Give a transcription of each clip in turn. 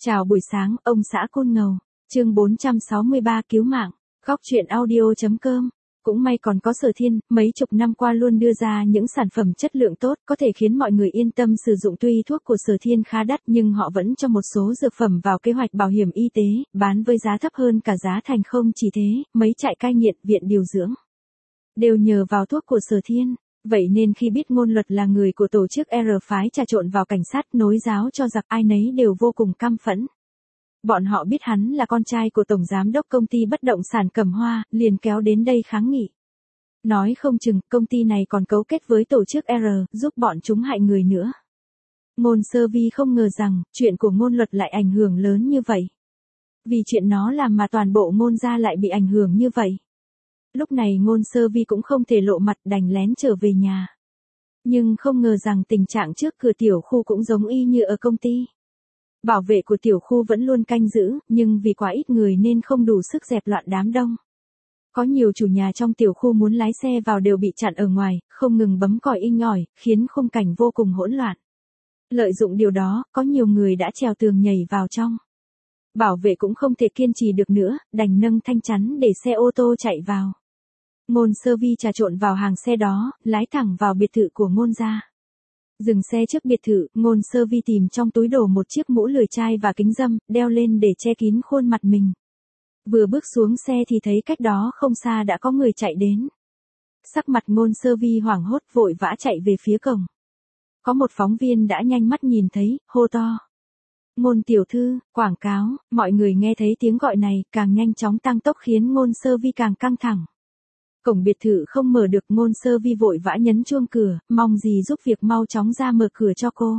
Chào buổi sáng, ông xã Côn Ngầu. Chương 463 cứu mạng. Góc truyện audio.com. Cũng may còn có Sở Thiên, mấy chục năm qua luôn đưa ra những sản phẩm chất lượng tốt, có thể khiến mọi người yên tâm sử dụng. Tuy thuốc của Sở Thiên khá đắt nhưng họ vẫn cho một số dược phẩm vào kế hoạch bảo hiểm y tế, bán với giá thấp hơn cả giá thành. Không chỉ thế, mấy trại cai nghiện, viện điều dưỡng đều nhờ vào thuốc của Sở Thiên. Vậy nên khi biết Ngôn Luật là người của tổ chức R phái trà trộn vào cảnh sát nối giáo cho giặc, ai nấy đều vô cùng căm phẫn. Bọn họ biết hắn là con trai của tổng giám đốc công ty bất động sản Cẩm Hoa, liền kéo đến đây kháng nghị. Nói không chừng, công ty này còn cấu kết với tổ chức R, giúp bọn chúng hại người nữa. Ngôn Sơ Vi không ngờ rằng, chuyện của Ngôn Luật lại ảnh hưởng lớn như vậy. Vì chuyện nó làm mà toàn bộ Ngôn gia lại bị ảnh hưởng như vậy. Lúc này Ngôn Sơ Vi cũng không thể lộ mặt, đành lén trở về nhà. Nhưng không ngờ rằng tình trạng trước cửa tiểu khu cũng giống y như ở công ty. Bảo vệ của tiểu khu vẫn luôn canh giữ, nhưng vì quá ít người nên không đủ sức dẹp loạn đám đông. Có nhiều chủ nhà trong tiểu khu muốn lái xe vào đều bị chặn ở ngoài, không ngừng bấm còi inh ỏi, khiến khung cảnh vô cùng hỗn loạn. Lợi dụng điều đó, có nhiều người đã trèo tường nhảy vào trong. Bảo vệ cũng không thể kiên trì được nữa, đành nâng thanh chắn để xe ô tô chạy vào. Ngôn Sơ Vi trà trộn vào hàng xe đó, lái thẳng vào biệt thự của Ngôn gia. Dừng xe trước biệt thự, Ngôn Sơ Vi tìm trong túi đồ một chiếc mũ lười chai và kính râm, đeo lên để che kín khuôn mặt mình. Vừa bước xuống xe thì thấy cách đó không xa đã có người chạy đến. Sắc mặt Ngôn Sơ Vi hoảng hốt, vội vã chạy về phía cổng. Có một phóng viên đã nhanh mắt nhìn thấy, hô to. Ngôn tiểu thư, quảng cáo. Mọi người nghe thấy tiếng gọi này, càng nhanh chóng tăng tốc khiến Ngôn Sơ Vi càng căng thẳng. Cổng biệt thự không mở được, Ngôn Sơ Vi vội vã nhấn chuông cửa, mong gì giúp việc mau chóng ra mở cửa cho cô.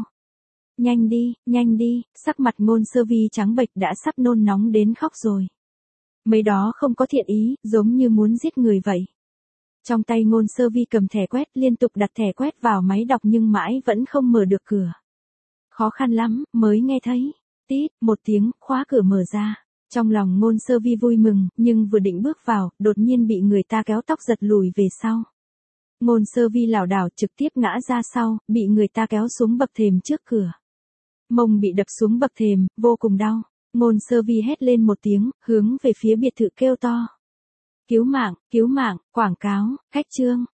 Nhanh đi, sắc mặt Ngôn Sơ Vi trắng bệch, đã sắp nôn nóng đến khóc rồi. Mấy đó không có thiện ý, giống như muốn giết người vậy. Trong tay Ngôn Sơ Vi cầm thẻ quét, liên tục đặt thẻ quét vào máy đọc nhưng mãi vẫn không mở được cửa. Khó khăn lắm, mới nghe thấy, tít, một tiếng, khóa cửa mở ra. Trong lòng Ngôn Sơ Vi vui mừng, nhưng vừa định bước vào, đột nhiên bị người ta kéo tóc giật lùi về sau. Ngôn Sơ Vi lảo đảo trực tiếp ngã ra sau, bị người ta kéo xuống bậc thềm trước cửa. Mông bị đập xuống bậc thềm, vô cùng đau. Ngôn Sơ Vi hét lên một tiếng, hướng về phía biệt thự kêu to. Cứu mạng, quảng cáo, khách trương.